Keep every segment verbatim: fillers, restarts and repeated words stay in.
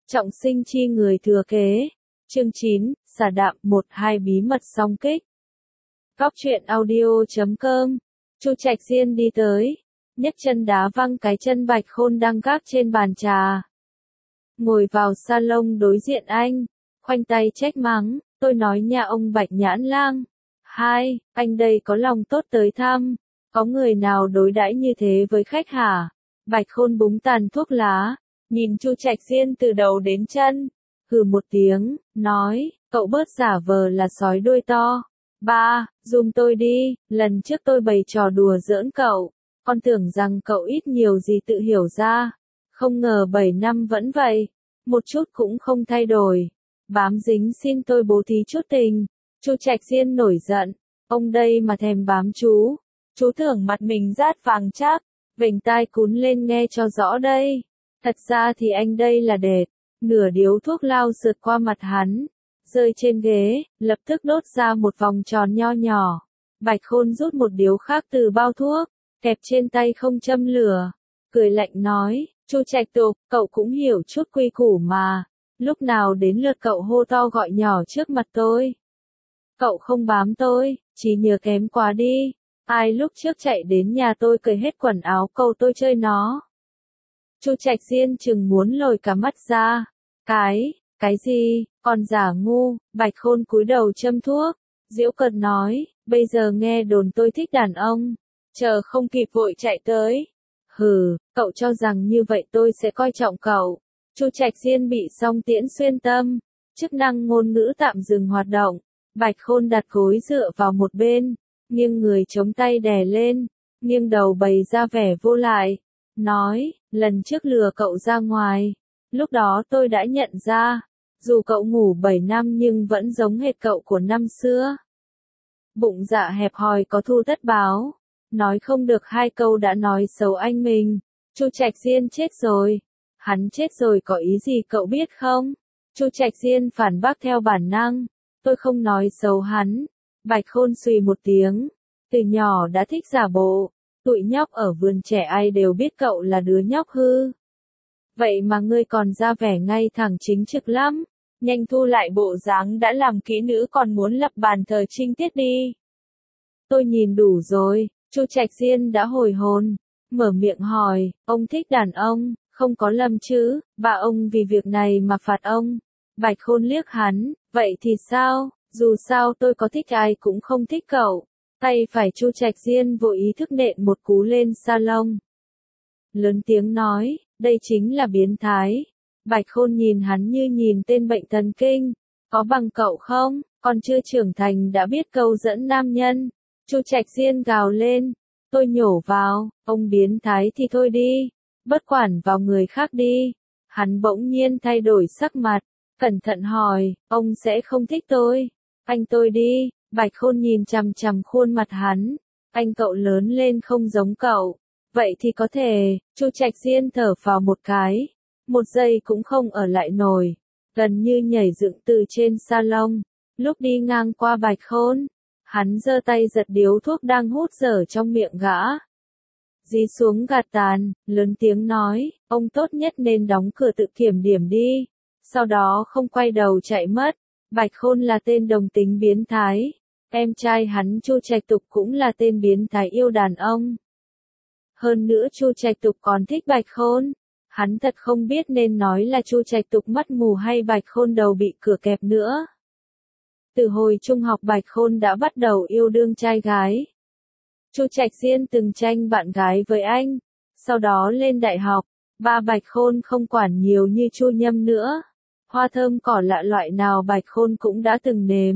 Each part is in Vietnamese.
Trọng sinh chi người thừa kế. Chương chín, xà đạm một hai bí mật song kích. Góc truyện audio chấm com. Chu Trạch Diên đi tới, nhấc chân đá văng cái chân Bạch Khôn đang gác trên bàn trà. Ngồi vào salon đối diện anh, khoanh tay trách mắng, tôi nói nhà ông Bạch Nhãn Lang. Hai, anh đây có lòng tốt tới thăm, có người nào đối đãi như thế với khách hả? Bạch Khôn búng tàn thuốc lá, nhìn Chu Trạch Diên từ đầu đến chân, hừ một tiếng, nói, cậu bớt giả vờ là sói đuôi to. Ba, giùm tôi đi, lần trước tôi bày trò đùa giỡn cậu, con tưởng rằng cậu ít nhiều gì tự hiểu ra, không ngờ bảy năm vẫn vậy, một chút cũng không thay đổi, bám dính xin tôi bố thí chút tình. Chu Trạch Diên nổi giận, ông đây mà thèm bám chú, chú tưởng mặt mình rát vàng chắc, vểnh tai cún lên nghe cho rõ đây, thật ra thì anh đây là đệt. Nửa điếu thuốc lao sượt qua mặt hắn, rơi trên ghế, lập tức đốt ra một vòng tròn nho nhỏ. Bạch Khôn rút một điếu khác từ bao thuốc, kẹp trên tay không châm lửa, cười lạnh nói, Chu Trạch Tục, cậu cũng hiểu chút quy củ mà, lúc nào đến lượt cậu hô to gọi nhỏ trước mặt tôi. Cậu không bám tôi, chỉ nhớ kém quá đi, ai lúc trước chạy đến nhà tôi cởi hết quần áo cầu tôi chơi nó. Chu Trạch Diên chừng muốn lồi cả mắt ra. Cái, cái gì, còn giả ngu, Bạch Khôn cúi đầu châm thuốc, giễu cợt nói, bây giờ nghe đồn tôi thích đàn ông, chờ không kịp vội chạy tới. Hừ, cậu cho rằng như vậy tôi sẽ coi trọng cậu. Chu Trạch Diên bị song tiễn xuyên tâm, chức năng ngôn ngữ tạm dừng hoạt động. Bạch Khôn đặt gối dựa vào một bên, nghiêng người chống tay đè lên, nghiêng đầu bày ra vẻ vô lại. Nói, lần trước lừa cậu ra ngoài, lúc đó tôi đã nhận ra, dù cậu ngủ bảy năm nhưng vẫn giống hệt cậu của năm xưa. Bụng dạ hẹp hòi có thu tất báo, nói không được hai câu đã nói xấu anh mình. Chu Trạch Diên chết rồi, hắn chết rồi có ý gì cậu biết không? Chu Trạch Diên phản bác theo bản năng, tôi không nói xấu hắn. Bạch Khôn xùy một tiếng, từ nhỏ đã thích giả bộ. Tụi nhóc ở vườn trẻ ai đều biết cậu là đứa nhóc hư. Vậy mà ngươi còn ra vẻ ngay thẳng chính trực lắm. Nhanh thu lại bộ dáng đã làm kỹ nữ còn muốn lập bàn thờ trinh tiết đi. Tôi nhìn đủ rồi, Chu Trạch Diên đã hồi hồn, mở miệng hỏi, ông thích đàn ông, không có lầm chứ, bà ông vì việc này mà phạt ông. Bạch Khôn liếc hắn, vậy thì sao, dù sao tôi có thích ai cũng không thích cậu. Tay phải Chu Trạch Diên vô ý thức nện một cú lên salon. Lớn tiếng nói, đây chính là biến thái. Bạch Khôn nhìn hắn như nhìn tên bệnh thần kinh. Có bằng cậu không, còn chưa trưởng thành đã biết câu dẫn nam nhân. Chu Trạch Diên gào lên. Tôi nhổ vào, ông biến thái thì thôi đi. Bất quản vào người khác đi. Hắn bỗng nhiên thay đổi sắc mặt. Cẩn thận hỏi, ông sẽ không thích tôi. Anh tôi đi. Bạch Khôn nhìn chằm chằm khuôn mặt hắn, anh cậu lớn lên không giống cậu, vậy thì có thể. Chu Trạch Diên thở phào một cái, một giây cũng không ở lại nổi, gần như nhảy dựng từ trên salon, lúc đi ngang qua Bạch Khôn, hắn giơ tay giật điếu thuốc đang hút dở trong miệng gã. Dí xuống gạt tàn, lớn tiếng nói, ông tốt nhất nên đóng cửa tự kiểm điểm đi, sau đó không quay đầu chạy mất. Bạch Khôn là tên đồng tính biến thái. Em trai hắn Chu Trạch Tục cũng là tên biến thái yêu đàn ông. Hơn nữa Chu Trạch Tục còn thích Bạch Khôn. Hắn thật không biết nên nói là Chu Trạch Tục mắt mù hay Bạch Khôn đầu bị cửa kẹp nữa. Từ hồi trung học Bạch Khôn đã bắt đầu yêu đương trai gái. Chu Trạch Diên từng tranh bạn gái với anh. Sau đó lên đại học, ba Bạch Khôn không quản nhiều như Chu Nhâm nữa. Hoa thơm cỏ lạ loại nào Bạch Khôn cũng đã từng nếm.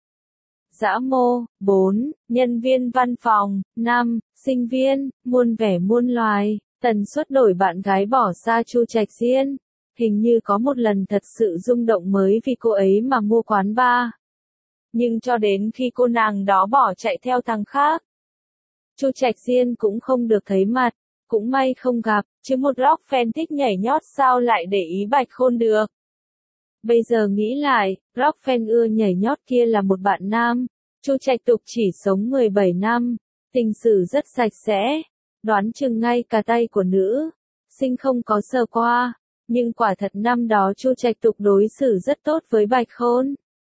Dã mô, bốn, nhân viên văn phòng, năm, sinh viên, muôn vẻ muôn loài, tần suất đổi bạn gái bỏ xa Chu Trạch Diên. Hình như có một lần thật sự rung động mới vì cô ấy mà mua quán bar. Nhưng cho đến khi cô nàng đó bỏ chạy theo thằng khác, Chu Trạch Diên cũng không được thấy mặt, cũng may không gặp, chứ một rock fan thích nhảy nhót sao lại để ý Bạch Khôn được. Bây giờ nghĩ lại, rock fan ưa nhảy nhót kia là một bạn nam. Chu Trạch Tục chỉ sống mười bảy năm, tình sử rất sạch sẽ, đoán chừng ngay cả tay của nữ sinh không có sờ qua. Nhưng quả thật năm đó Chu Trạch Tục đối xử rất tốt với Bạch Khôn.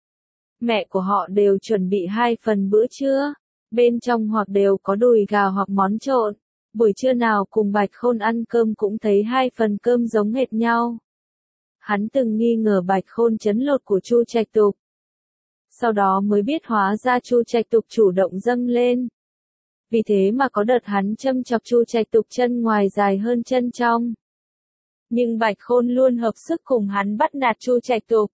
Mẹ của họ đều chuẩn bị hai phần bữa trưa, bên trong hoặc đều có đùi gà hoặc món trộn. Buổi trưa nào cùng Bạch Khôn ăn cơm cũng thấy hai phần cơm giống hệt nhau. Hắn từng nghi ngờ Bạch Khôn trấn lột của Chu Trạch Tục. Sau đó mới biết hóa ra Chu Trạch Tục chủ động dâng lên. Vì thế mà có đợt hắn châm chọc Chu Trạch Tục chân ngoài dài hơn chân trong. Nhưng Bạch Khôn luôn hợp sức cùng hắn bắt nạt Chu Trạch Tục.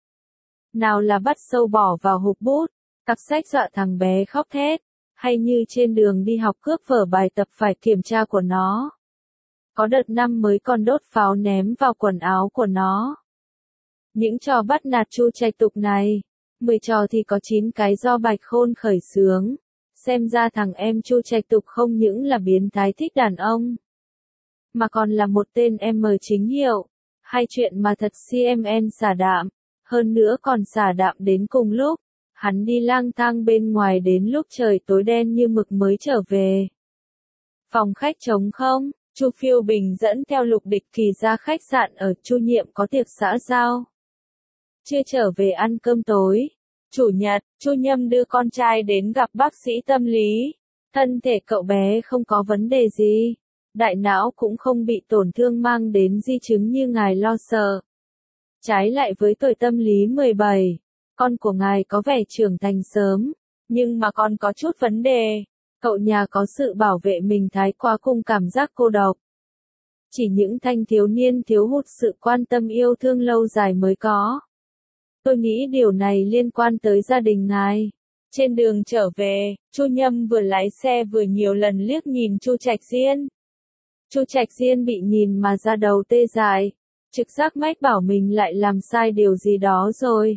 Nào là bắt sâu bỏ vào hộp bút, cặp sách dọa thằng bé khóc thét, hay như trên đường đi học cướp vở bài tập phải kiểm tra của nó. Có đợt năm mới còn đốt pháo ném vào quần áo của nó. Những trò bắt nạt Chu Trạch Tục này, mười trò thì có chín cái do Bạch Khôn khởi xướng. Xem ra thằng em Chu Trạch Tục không những là biến thái thích đàn ông, mà còn là một tên em chính hiệu. Hai chuyện mà thật xê em en xả đạm, hơn nữa còn xả đạm đến cùng lúc. Hắn đi lang thang bên ngoài đến lúc trời tối đen như mực mới trở về. Phòng khách trống không, Chu Phiêu Bình dẫn theo Lục Địch Kỳ ra khách sạn ở Chu Nhiệm có tiệc xã giao. Chưa trở về ăn cơm tối. Chủ nhật, Chu Nhâm đưa con trai đến gặp bác sĩ tâm lý. Thân thể cậu bé không có vấn đề gì. Đại não cũng không bị tổn thương mang đến di chứng như ngài lo sợ. Trái lại với tuổi tâm lý mười bảy, con của ngài có vẻ trưởng thành sớm, nhưng mà còn có chút vấn đề. Cậu nhà có sự bảo vệ mình thái quá cùng cảm giác cô độc. Chỉ những thanh thiếu niên thiếu hụt sự quan tâm yêu thương lâu dài mới có. Tôi nghĩ điều này liên quan tới gia đình ngài. Trên đường trở về, Chu Nhâm vừa lái xe vừa nhiều lần liếc nhìn Chu Trạch Diên. Chu Trạch Diên bị nhìn mà da đầu tê dại, trực giác mách bảo mình lại làm sai điều gì đó rồi.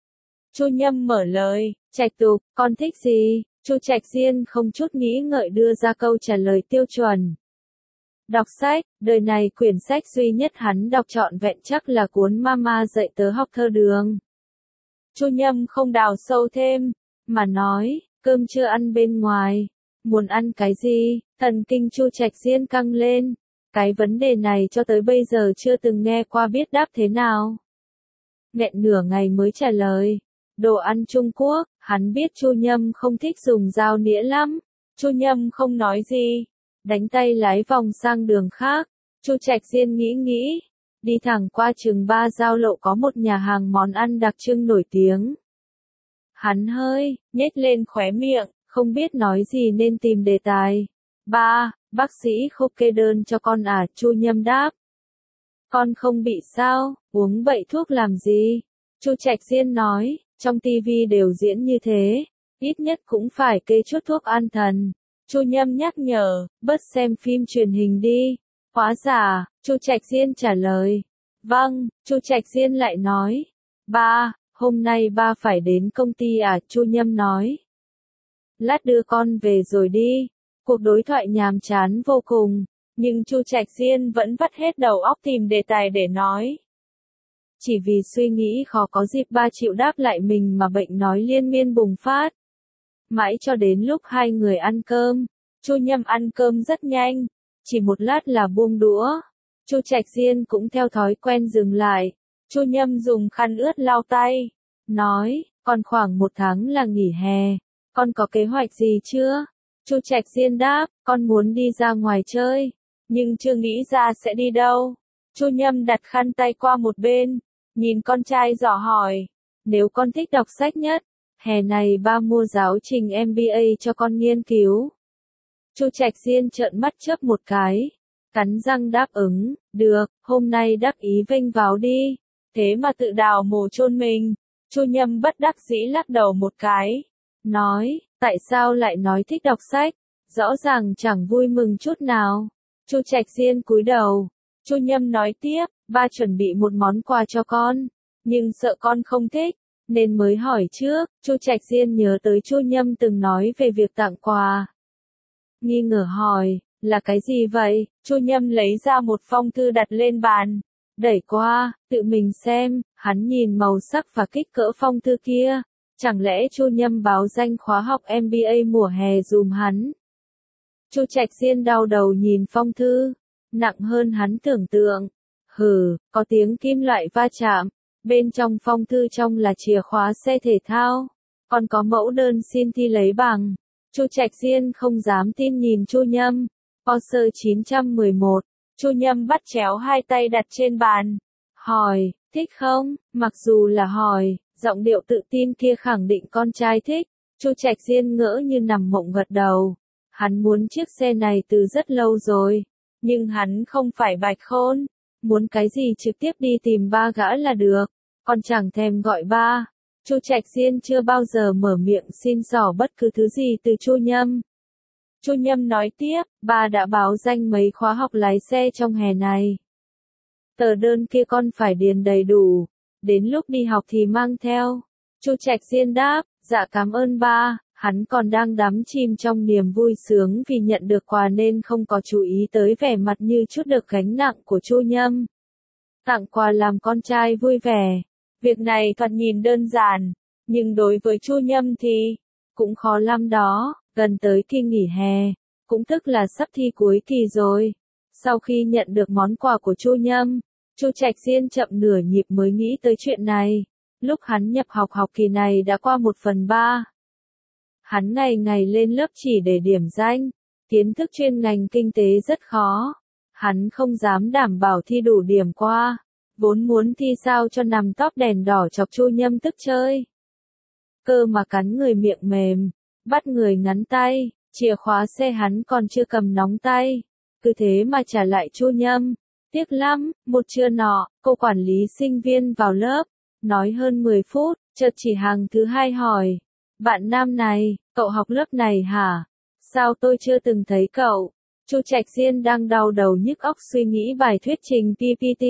Chu Nhâm mở lời, Trạch Tục, con thích gì? Chu Trạch Diên không chút nghĩ ngợi đưa ra câu trả lời tiêu chuẩn. Đọc sách, đời này quyển sách duy nhất hắn đọc trọn vẹn chắc là cuốn Mama dạy tớ học thơ đường. Chu Nhâm không đào sâu thêm, mà nói, cơm chưa ăn bên ngoài, muốn ăn cái gì? Thần kinh Chu Trạch Diên căng lên. Cái vấn đề này cho tới bây giờ chưa từng nghe qua biết đáp thế nào. Nghẹn nửa ngày mới trả lời. Đồ ăn Trung Quốc, hắn biết Chu Nhâm không thích dùng dao nĩa lắm. Chu Nhâm không nói gì, đánh tay lái vòng sang đường khác. Chu Trạch Diên nghĩ nghĩ, đi thẳng qua chừng ba giao lộ có một nhà hàng món ăn đặc trưng nổi tiếng. Hắn hơi nhếch lên khóe miệng, không biết nói gì nên tìm đề tài. Ba, bác sĩ không kê đơn cho con à? Chu Nhâm đáp. Con không bị sao, uống vậy thuốc làm gì? Chu Trạch Diên nói, trong tivi đều diễn như thế, ít nhất cũng phải kê chút thuốc an thần. Chu Nhâm nhắc nhở, bớt xem phim truyền hình đi. Hóa giả, Chu Trạch Diên trả lời. Vâng, Chu Trạch Diên lại nói. Ba, hôm nay ba phải đến công ty à? Chu Nhâm nói. Lát đưa con về rồi đi. Cuộc đối thoại nhàm chán vô cùng, nhưng Chu Trạch Diên vẫn vắt hết đầu óc tìm đề tài để nói. Chỉ vì suy nghĩ khó có dịp ba chịu đáp lại mình mà bệnh nói liên miên bùng phát. Mãi cho đến lúc hai người ăn cơm, Chu Nhâm ăn cơm rất nhanh, chỉ một lát là buông đũa. Chu Trạch Diên cũng theo thói quen dừng lại. Chu Nhâm dùng khăn ướt lau tay, nói, còn khoảng một tháng là nghỉ hè, con có kế hoạch gì chưa? Chu Trạch Diên đáp, con muốn đi ra ngoài chơi, nhưng chưa nghĩ ra sẽ đi đâu. Chu Nhâm đặt khăn tay qua một bên, nhìn con trai dò hỏi, nếu con thích đọc sách nhất, hè này ba mua giáo trình em bê a cho con nghiên cứu. Chu Trạch Diên trợn mắt chớp một cái, cắn răng đáp ứng, được, hôm nay đắc ý vênh vào đi, thế mà tự đào mồ chôn mình. Chu Nhâm bất đắc dĩ lắc đầu một cái, nói, tại sao lại nói thích đọc sách, rõ ràng chẳng vui mừng chút nào. Chu Trạch Diên cúi đầu. Chu Nhâm nói tiếp, ba chuẩn bị một món quà cho con, nhưng sợ con không thích, nên mới hỏi trước. Chu Trạch Diên nhớ tới Chu Nhâm từng nói về việc tặng quà. Nghi ngờ hỏi, là cái gì vậy? Chu Nhâm lấy ra một phong thư đặt lên bàn, đẩy qua, tự mình xem. Hắn nhìn màu sắc và kích cỡ phong thư kia. Chẳng lẽ Chu Nhâm báo danh khóa học em bê a mùa hè dùm hắn? Chu Trạch Diên đau đầu nhìn phong thư, nặng hơn hắn tưởng tượng. Hừ, có tiếng kim loại va chạm. Bên trong phong thư trong là chìa khóa xe thể thao. Còn có mẫu đơn xin thi lấy bằng. Chu Trạch Diên không dám tin nhìn Chu Nhâm. Porsche chín một một. Chu Nhâm bắt chéo hai tay đặt trên bàn. Hỏi, thích không? Mặc dù là hỏi, giọng điệu tự tin kia khẳng định con trai thích. Chu Trạch Diên ngỡ như nằm mộng gật đầu. Hắn muốn chiếc xe này từ rất lâu rồi. Nhưng hắn không phải Bạch Khôn. Muốn cái gì trực tiếp đi tìm ba gã là được. Còn chẳng thèm gọi ba. Chu Trạch Diên chưa bao giờ mở miệng xin xỏ bất cứ thứ gì từ Chu Nhâm. Chu Nhâm nói tiếp, ba đã báo danh mấy khóa học lái xe trong hè này. Tờ đơn kia con phải điền đầy đủ, đến lúc đi học thì mang theo. Chu Trạch Diên đáp, dạ cảm ơn ba, hắn còn đang đắm chìm trong niềm vui sướng vì nhận được quà nên không có chú ý tới vẻ mặt như chút được gánh nặng của Chu Nhâm. Tặng quà làm con trai vui vẻ. Việc này thoạt nhìn đơn giản, nhưng đối với Chu Nhâm thì cũng khó lắm đó. Gần tới kỳ nghỉ hè, cũng tức là sắp thi cuối kỳ rồi. Sau khi nhận được món quà của Chu Nhâm, Chu Trạch Diên chậm nửa nhịp mới nghĩ tới chuyện này. Lúc hắn nhập học học kỳ này đã qua một phần ba. Hắn ngày ngày lên lớp chỉ để điểm danh, kiến thức chuyên ngành kinh tế rất khó. Hắn không dám đảm bảo thi đủ điểm qua, vốn muốn thi sao cho nằm top đèn đỏ chọc Chu Nhâm tức chơi. Cơ mà cắn người miệng mềm, bắt người ngắn tay, chìa khóa xe hắn còn chưa cầm nóng tay. Cứ thế mà trả lại Chu Nhâm. Tiếc lắm, một trưa nọ, cô quản lý sinh viên vào lớp, nói hơn mười phút, chợt chỉ hàng thứ hai hỏi. Bạn nam này, cậu học lớp này hả? Sao tôi chưa từng thấy cậu? Chu Trạch Diên đang đau đầu nhức óc suy nghĩ bài thuyết trình pê pê tê.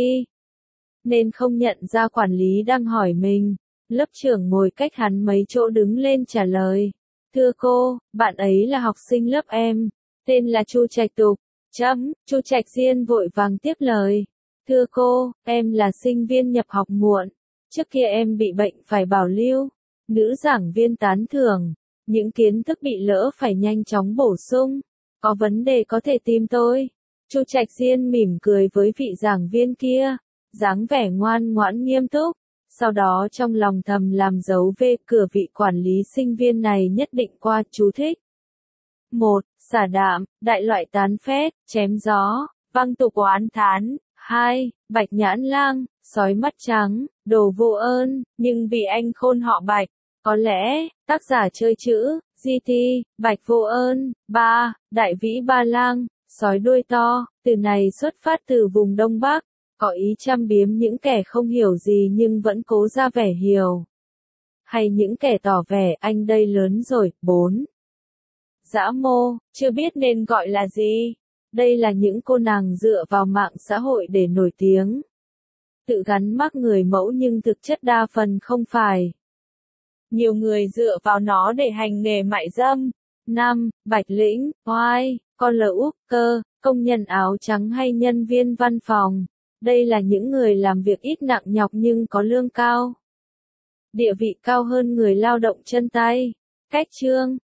Nên không nhận ra quản lý đang hỏi mình. Lớp trưởng ngồi cách hắn mấy chỗ đứng lên trả lời. Thưa cô, bạn ấy là học sinh lớp em, tên là Chu Trạch Tục. Chấm, Chu Trạch Diên vội vàng tiếp lời. Thưa cô, em là sinh viên nhập học muộn. Trước kia em bị bệnh phải bảo lưu. Nữ giảng viên tán thưởng. Những kiến thức bị lỡ phải nhanh chóng bổ sung. Có vấn đề có thể tìm tôi. Chu Trạch Diên mỉm cười với vị giảng viên kia. Dáng vẻ ngoan ngoãn nghiêm túc. Sau đó trong lòng thầm làm dấu về cửa vị quản lý sinh viên này nhất định qua chú thích. một. Xả đạm, đại loại tán phét, chém gió, văng tục oán thán. hai. Bạch nhãn lang, sói mắt trắng, đồ vô ơn, nhưng vì anh khôn họ Bạch. Có lẽ, tác giả chơi chữ, giê tê, Bạch vô ơn. ba. Đại vĩ ba lang, sói đuôi to, từ này xuất phát từ vùng Đông Bắc. Có ý châm biếm những kẻ không hiểu gì nhưng vẫn cố ra vẻ hiểu. Hay những kẻ tỏ vẻ anh đây lớn rồi. bốn. Dã mô, chưa biết nên gọi là gì. Đây là những cô nàng dựa vào mạng xã hội để nổi tiếng. Tự gắn mác người mẫu nhưng thực chất đa phần không phải. Nhiều người dựa vào nó để hành nghề mại dâm. năm. Bạch lĩnh, oai, con lờ úp cơ, công nhân áo trắng hay nhân viên văn phòng. Đây là những người làm việc ít nặng nhọc nhưng có lương cao. Địa vị cao hơn người lao động chân tay. Cách chương,